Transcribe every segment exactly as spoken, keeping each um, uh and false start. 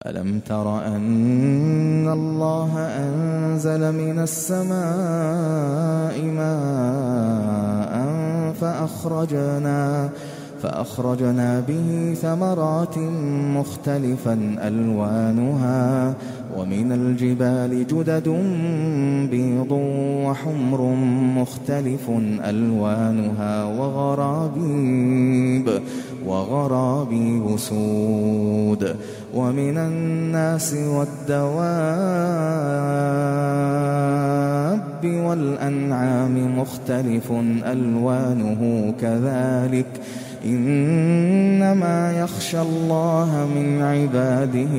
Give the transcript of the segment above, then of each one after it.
ألم تر أن الله أنزل من السماء ماء فأخرجنا فأخرجنا به ثمرات مختلفا ألوانها ومن الجبال جدد بيض وحمر مختلف ألوانها وغرابيب وغرابيب سود ومن الناس والدواب والأنعام مختلف ألوانه كذلك إنما يخشى الله من عباده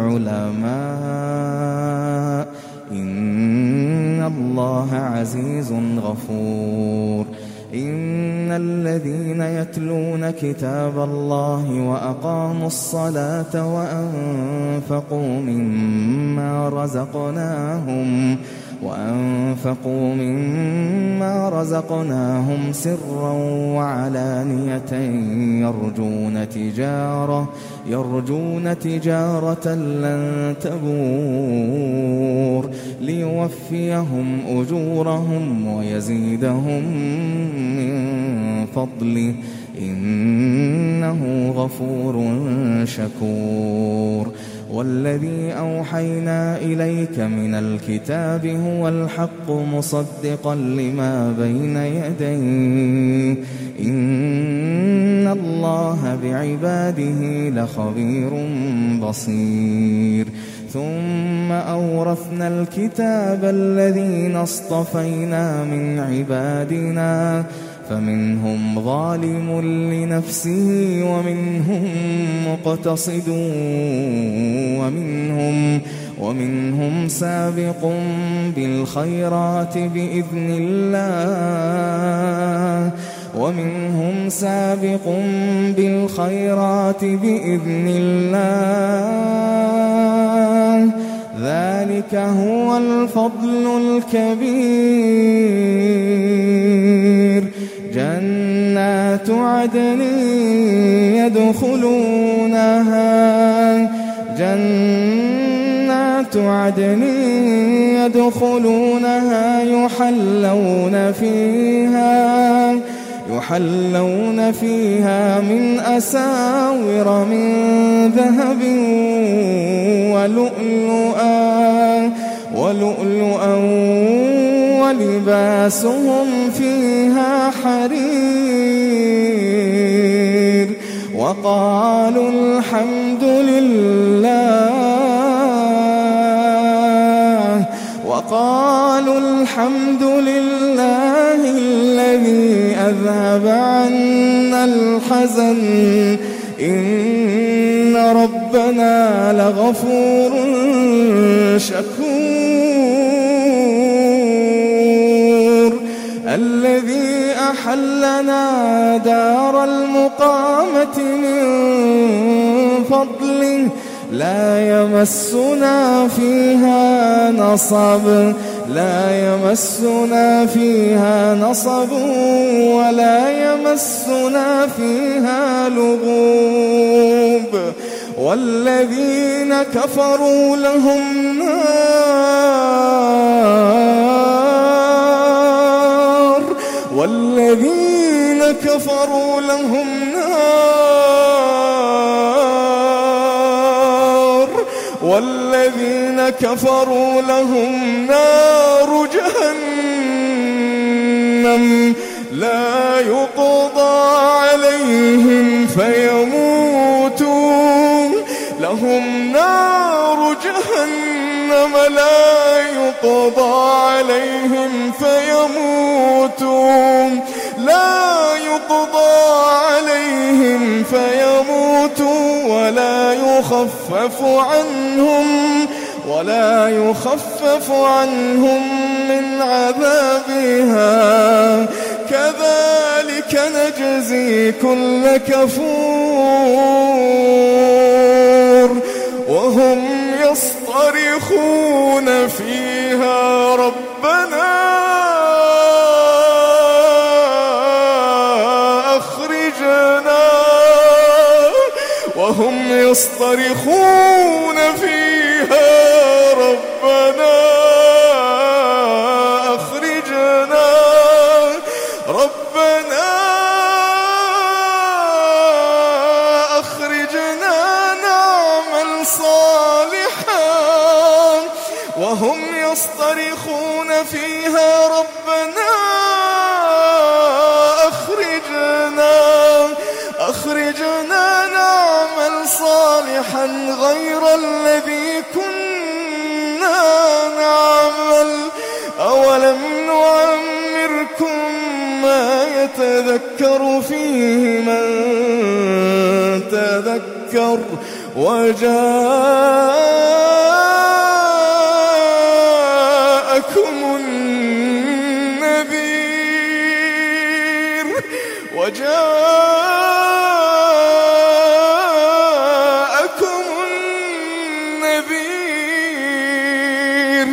العلماء إن الله عزيز غفور إن الذين يتلون كتاب الله وأقاموا الصلاة وأنفقوا مما رزقناهم وأنفقوا مما رزقناهم سرا وعلانية يرجون تجارة يرجون تجارة لن تبور ليوفيهم أجورهم ويزيدهم من فضله إنه غفور شكور والذي أوحينا إليك من الكتاب هو الحق مصدقا لما بين يديه إن الله بعباده لخبير بصير ثم أورثنا الكتاب الذين اصطفينا من عبادنا فمنهم ظالم لنفسه ومنهم مقتصد ومنهم ومنهم سابق بالخيرات بإذن الله ومنهم سابق بالخيرات بإذن الله ذلك هو الفضل الكبير جنات عدن يدخلونها جنات عدن يدخلونها يحلون فيها يحلون فيها من أساور من ذهب ولؤلؤا ولؤلؤا ولباسهم فيها حرير وقالوا الحمد لله وقالوا الحمد لله الذي أذهب عنا الحزن إن ربنا لغفور شكور الذي أحلنا دار المقامة من فضله لا يمسنا فيها نصب لا يمسنا فيها نصب ولا يمسنا فيها لغوب والذين كفروا لهم نار والذين كفروا لهم نار والذين كفروا لهم نار جهنم لا يقضى عليهم فيموتوا لهم نار جهنم لا يقضى عليهم فيموتوا لا يقضى عليهم فيموتوا ولا يخفف عنهم ولا يخفف عنهم من عذابها كذلك نجزي كل كفور وهم يصطرخون فيها ربنا أخرجنا وهم يصطرخون فيها وهم يصطرخون فيها ربنا أخرجنا أخرجنا نعمل صالحا غير الذي كنا نعمل أولم نعمركم ما يتذكر فيه من تذكر وجاءكم النذير وجاءكم النذير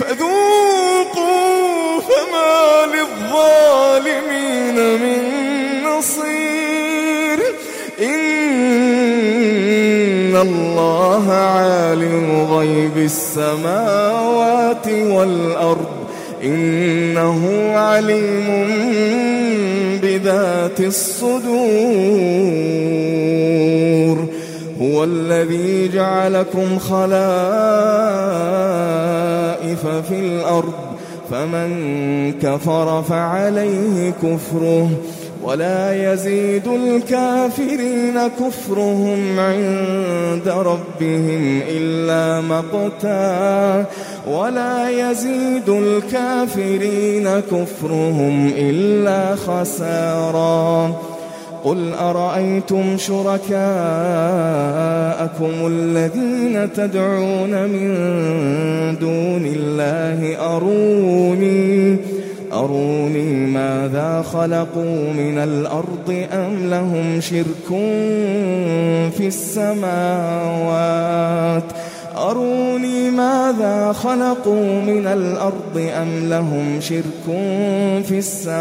فذوقوا فما للظالمين من نصير إن الله عالم غيب السماوات والأرض إنه عليم بذات الصدور هو الذي جعلكم خلائف في الأرض فمن كفر فعليه كفره ولا يزيد الكافرين كفرهم عند ربهم إلا مقتا ولا يزيد الكافرين كفرهم إلا خسارا قل أرأيتم شركاءكم الذين تدعون من دون الله أروني أروني ماذا خلقوا من الأرض أم لهم شرك في السماوات أروني ماذا خلقوا من الأرض أم لهم شرك في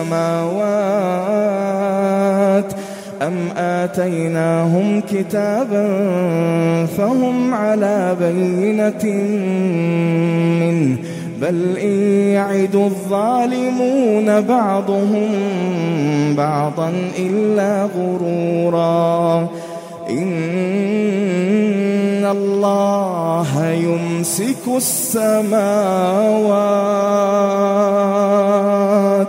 السماوات أم آتيناهم كتابا فهم على بينة منه بل إن يعد الظالمون بعضهم بعضا إلا غرورا إن الله يمسك السماوات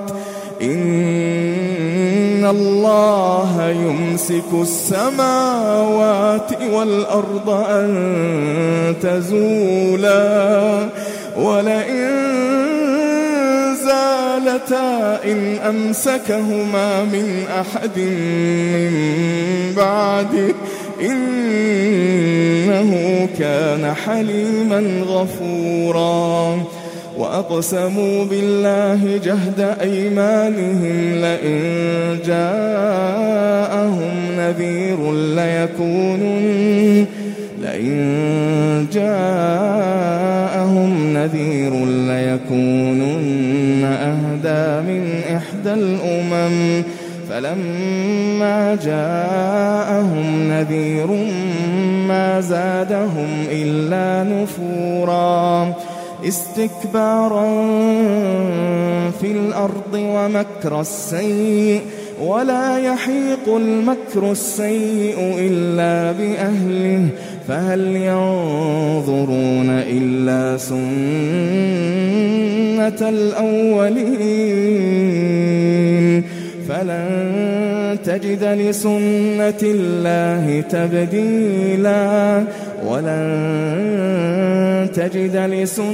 إن الله يمسك السماوات والأرض أن تزولا ولئن زالتا إن أمسكهما من أحد من بعده إنه كان حليما غفورا وأقسموا بالله جهد أيمانهم لئن جاءهم نذير ليكونن لئن جاءهم نذير ليكونن أهدى من إحدى الأمم فلما جاءهم نذير ما زادهم إلا نفورا استكبارا في الأرض ومكر السيء ولا يحيق المكر السيء إلا بأهله فهل ينظرون إلا سنة الأولين فلن تجد لسنة الله تبديلا ولن تجد لسنة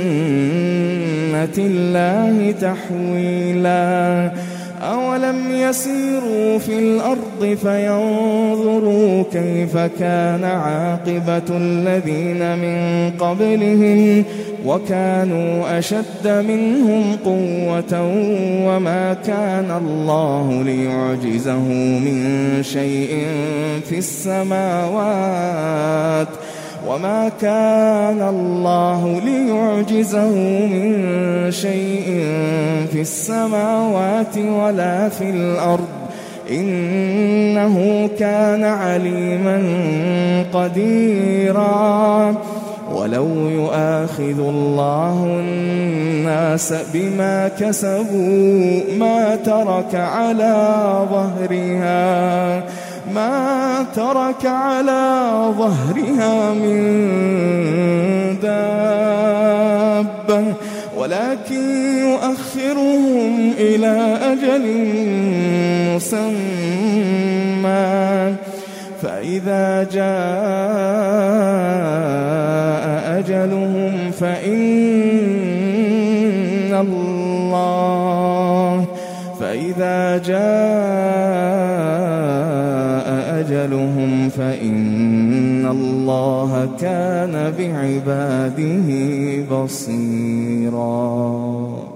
الله تحويلا أولم يسيروا في الأرض فينظروا كيف كان عاقبة الذين من قبلهم وكانوا أشد منهم قوة وما كان الله ليعجزه من شيء في السماوات وما كان الله ليعجزه من شيء في السماوات ولا في الأرض إنه كان عليما قديرا ولو يؤاخذ الله الناس بما كسبوا ما ترك على ظهرها ما ترك على ظهرها من دابة ولكن يؤخرهم إلى أجل مسمى فإذا جاء أجلهم فإن الله فإذا جاء أجلهم فإن الله كان بعباده بصيرا.